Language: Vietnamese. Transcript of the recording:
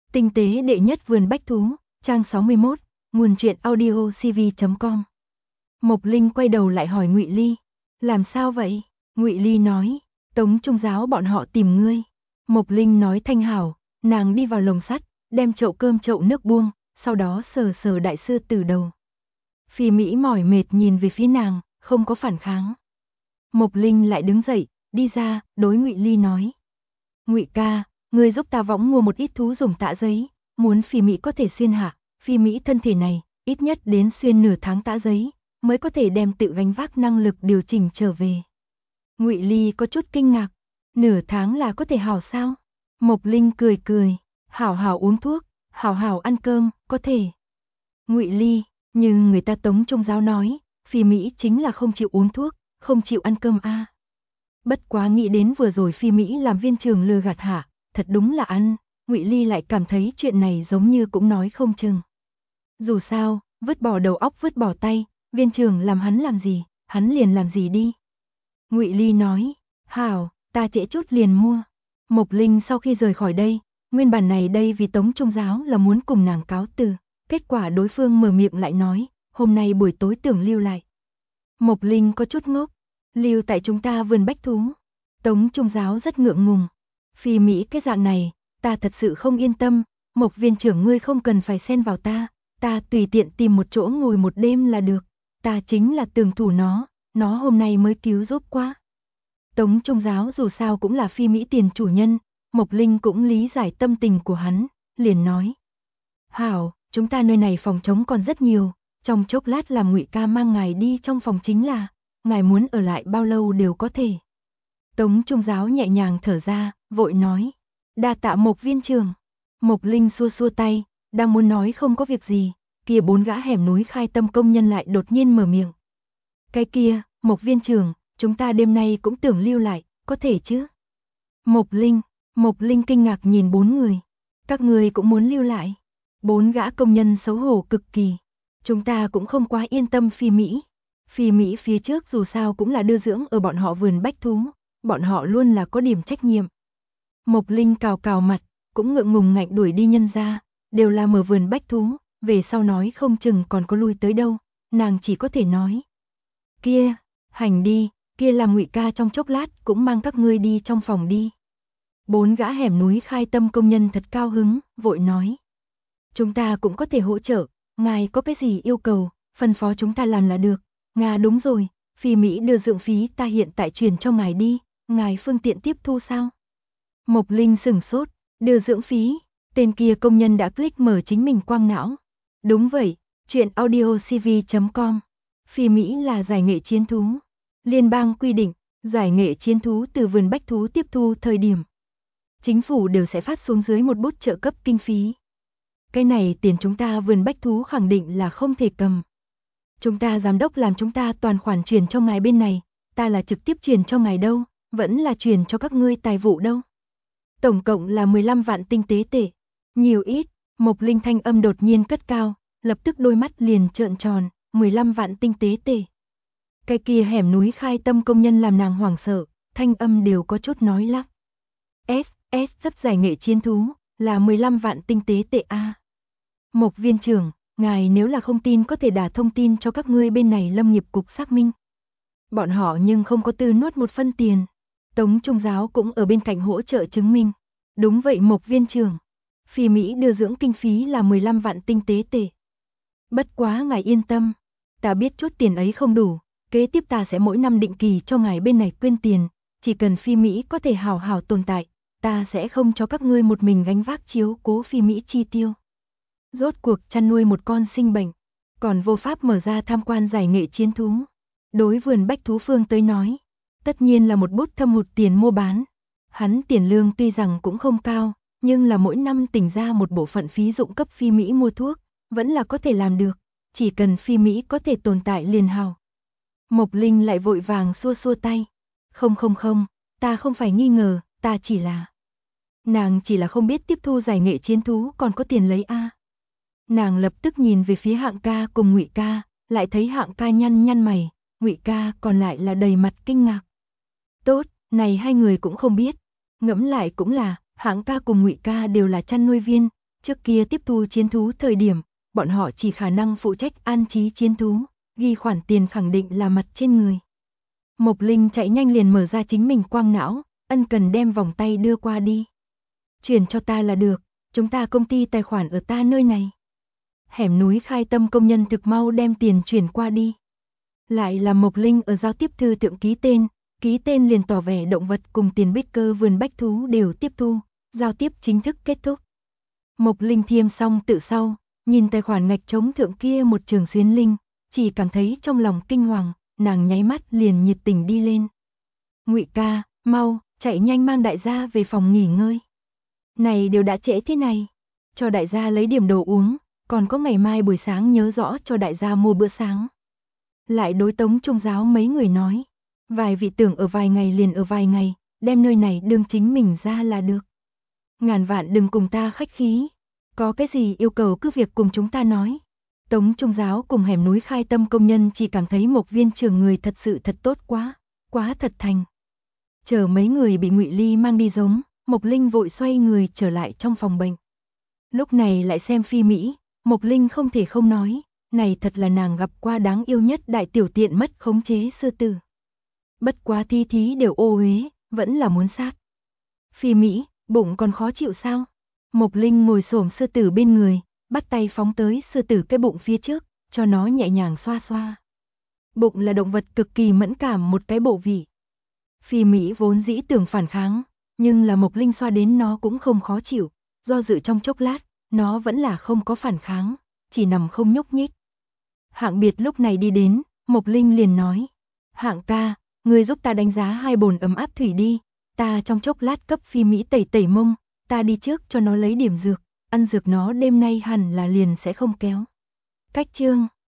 Tinh tế đệ nhất vườn bách thú, trang 61, nguồn truyện audio cv.com. Mộc Linh quay đầu lại hỏi Ngụy Ly, làm sao vậy? Ngụy Ly nói, Tống Trung giáo bọn họ tìm ngươi. Mộc Linh nói thanh hảo, nàng đi vào lồng sắt, đem chậu cơm chậu nước buông, sau đó sờ sờ đại sư tử đầu. Phi Mỹ mỏi mệt nhìn về phía nàng, không có phản kháng. Mộc Linh lại đứng dậy, đi ra, đối Ngụy Ly nói, Ngụy ca, ngươi giúp ta võng mua một ít thú dùng tã giấy, muốn Phi Mỹ có thể xuyên hạ, Phi Mỹ thân thể này, ít nhất đến xuyên nửa tháng tã giấy, mới có thể đem tự gánh vác năng lực điều chỉnh trở về. Ngụy Ly có chút kinh ngạc, nửa tháng là có thể hảo sao? Mộc Linh cười cười, hảo hảo uống thuốc, hảo hảo ăn cơm, có thể. Ngụy Ly, nhưng người ta Tống Trung giáo nói, Phi Mỹ chính là không chịu uống thuốc, không chịu ăn cơm a. Bất quá nghĩ đến vừa rồi Phi Mỹ làm viên trường lừa gạt hạ, thật đúng là ăn, Ngụy Ly lại cảm thấy chuyện này giống như cũng nói không chừng. Dù sao, vứt bỏ đầu óc vứt bỏ tay, viên trường làm hắn làm gì, hắn liền làm gì đi. Ngụy Ly nói, hảo, ta trễ chút liền mua. Mộc Linh sau khi rời khỏi đây, nguyên bản này đây vì Tống Trung giáo là muốn cùng nàng cáo từ, kết quả đối phương mở miệng lại nói, hôm nay buổi tối tưởng lưu lại. Mộc Linh có chút ngốc, lưu tại chúng ta vườn bách thú. Tống Trung giáo rất ngượng ngùng. Phi Mỹ cái dạng này, ta thật sự không yên tâm, Mộc viên trưởng ngươi không cần phải xen vào ta tùy tiện tìm một chỗ ngồi một đêm là được, ta chính là tường thủ nó hôm nay mới cứu giúp quá. Tống Trung giáo dù sao cũng là Phi Mỹ tiền chủ nhân, Mộc Linh cũng lý giải tâm tình của hắn, liền nói. Hảo, chúng ta nơi này phòng trống còn rất nhiều, trong chốc lát làm Ngụy ca mang ngài đi trong phòng chính là, ngài muốn ở lại bao lâu đều có thể. Tống Trung giáo nhẹ nhàng thở ra, vội nói, đa tạ Mộc viên trưởng. Mộc Linh xua xua tay, đang muốn nói không có việc gì, kia 4 gã hẻm núi khai tâm công nhân lại đột nhiên mở miệng. Cái kia, Mộc viên trưởng, chúng ta đêm nay cũng tưởng lưu lại, có thể chứ? Mộc Linh kinh ngạc nhìn 4 người. Các người cũng muốn lưu lại? 4 gã công nhân xấu hổ cực kỳ. Chúng ta cũng không quá yên tâm Phi Mỹ. Phi Mỹ phía trước dù sao cũng là đưa dưỡng ở bọn họ vườn bách thú, bọn họ luôn là có điểm trách nhiệm. Mộc Linh cào cào mặt, cũng ngượng ngùng ngạnh đuổi đi nhân ra, đều là mở vườn bách thú, về sau nói không chừng còn có lui tới đâu, nàng chỉ có thể nói. Kia, hành đi, kia làm Ngụy ca trong chốc lát cũng mang các ngươi đi trong phòng đi. 4 gã hẻm núi khai tâm công nhân thật cao hứng, vội nói. Chúng ta cũng có thể hỗ trợ, ngài có cái gì yêu cầu, phân phó chúng ta làm là được. Đúng rồi, Phi Mỹ đưa dưỡng phí ta hiện tại truyền cho ngài đi, ngài phương tiện tiếp thu sao? Mộc Linh sửng sốt, đưa dưỡng phí, tên kia công nhân đã click mở chính mình quang não. Đúng vậy, truyện audio cv.com. Phi Mỹ là giải nghệ chiến thú. Liên bang quy định, giải nghệ chiến thú từ vườn bách thú tiếp thu thời điểm. Chính phủ đều sẽ phát xuống dưới một bút trợ cấp kinh phí. Cái này tiền chúng ta vườn bách thú khẳng định là không thể cầm. Chúng ta giám đốc làm chúng ta toàn khoản chuyển cho ngài bên này, ta là trực tiếp chuyển cho ngài đâu, vẫn là chuyển cho các ngươi tài vụ đâu. Tổng cộng là 15 vạn tinh tế tệ. Nhiều ít, Mộc Linh thanh âm đột nhiên cất cao, lập tức đôi mắt liền trợn tròn, 15 vạn tinh tế tệ. Cái kia hẻm núi khai tâm công nhân làm nàng hoảng sợ, thanh âm đều có chút nói lắp. Sắp giải nghệ chiến thú, là 15 vạn tinh tế tệ a. Mộc viên trưởng, ngài nếu là không tin có thể đả thông tin cho các ngươi bên này lâm nghiệp cục xác minh. Bọn họ nhưng không có tư nuốt một phân tiền. Tống Trung giáo cũng ở bên cạnh hỗ trợ chứng minh. Đúng vậy Mộc viên trưởng. Phi Mỹ đưa dưỡng kinh phí là 15 vạn tinh tế tệ. Bất quá ngài yên tâm. Ta biết chút tiền ấy không đủ. Kế tiếp ta sẽ mỗi năm định kỳ cho ngài bên này quyên tiền. Chỉ cần Phi Mỹ có thể hào hào tồn tại. Ta sẽ không cho các ngươi một mình gánh vác chiếu cố Phi Mỹ chi tiêu. Rốt cuộc chăn nuôi một con sinh bệnh. Còn vô pháp mở ra tham quan giải nghệ chiến thú. Đối vườn bách thú phương tới nói. Tất nhiên là một bút thâm hụt tiền mua bán. Hắn tiền lương tuy rằng cũng không cao, nhưng là mỗi năm tỉnh ra một bộ phận phí dụng cấp Phi Mỹ mua thuốc, vẫn là có thể làm được, chỉ cần Phi Mỹ có thể tồn tại liền hào. Mộc Linh lại vội vàng xua xua tay. Không, ta không phải nghi ngờ, ta chỉ là... Nàng chỉ là không biết tiếp thu giải nghệ chiến thú còn có tiền lấy a. Nàng lập tức nhìn về phía Hạng ca cùng Ngụy ca, lại thấy Hạng ca nhăn mày, Ngụy ca còn lại là đầy mặt kinh ngạc. Tốt, này hai người cũng không biết. Ngẫm lại cũng là, Hạng ca cùng Ngụy ca đều là chăn nuôi viên, Trước kia tiếp thu chiến thú thời điểm, bọn họ chỉ khả năng phụ trách an trí chiến thú, ghi khoản tiền khẳng định là mặt trên người. Mộc Linh chạy nhanh liền mở ra chính mình quang não, ân cần đem vòng tay đưa qua đi. Chuyển cho ta là được, chúng ta công ty tài khoản ở ta nơi này. Hẻm núi Khai Tâm công nhân thực mau đem tiền chuyển qua đi. Lại là Mộc Linh ở giao tiếp thư thượng ký tên liền tỏ vẻ động vật cùng tiền bích cơ vườn bách thú đều tiếp thu, giao tiếp chính thức kết thúc. Mộc Linh thiêm xong tự sau, nhìn tài khoản ngạch trống thượng kia một trường xuyến linh, chỉ cảm thấy trong lòng kinh hoàng, nàng nháy mắt liền nhiệt tình đi lên. Ngụy ca, mau, chạy nhanh mang đại gia về phòng nghỉ ngơi. Này đều đã trễ thế này, cho đại gia lấy điểm đồ uống, còn có ngày mai buổi sáng nhớ rõ cho đại gia mua bữa sáng. Lại đối Tống Trung giáo mấy người nói, vài vị tưởng ở vài ngày liền ở vài ngày, đem nơi này đương chính mình ra là được. Ngàn vạn đừng cùng ta khách khí, có cái gì yêu cầu cứ việc cùng chúng ta nói. Tống Trung giáo cùng hẻm núi Khai Tâm công nhân chỉ cảm thấy Mộc viên trưởng người thật sự thật tốt quá, quá thật thành. Chờ mấy người bị Ngụy Ly mang đi giống, Mộc Linh vội xoay người trở lại trong phòng bệnh. Lúc này lại xem Phi Mỹ, Mộc Linh không thể không nói, này thật là nàng gặp qua đáng yêu nhất đại tiểu tiện mất khống chế sư tử. Bất quá thi thí đều ô uế, vẫn là muốn sát. Phi Mỹ, bụng còn khó chịu sao? Mộc Linh ngồi xổm sư tử bên người, bắt tay phóng tới sư tử cái bụng phía trước, cho nó nhẹ nhàng xoa xoa. Bụng là động vật cực kỳ mẫn cảm một cái bộ vị. Phi Mỹ vốn dĩ tưởng phản kháng, nhưng là Mộc Linh xoa đến nó cũng không khó chịu, do dự trong chốc lát, nó vẫn là không có phản kháng, chỉ nằm không nhúc nhích. Hạng Biệt lúc này đi đến, Mộc Linh liền nói, Hạng ca, ngươi giúp ta đánh giá 2 bồn ấm áp thủy đi, ta trong chốc lát cấp Phi Mỹ tẩy tẩy mông, ta đi trước cho nó lấy điểm dược, ăn dược nó đêm nay hẳn là liền sẽ không kéo. Cách chương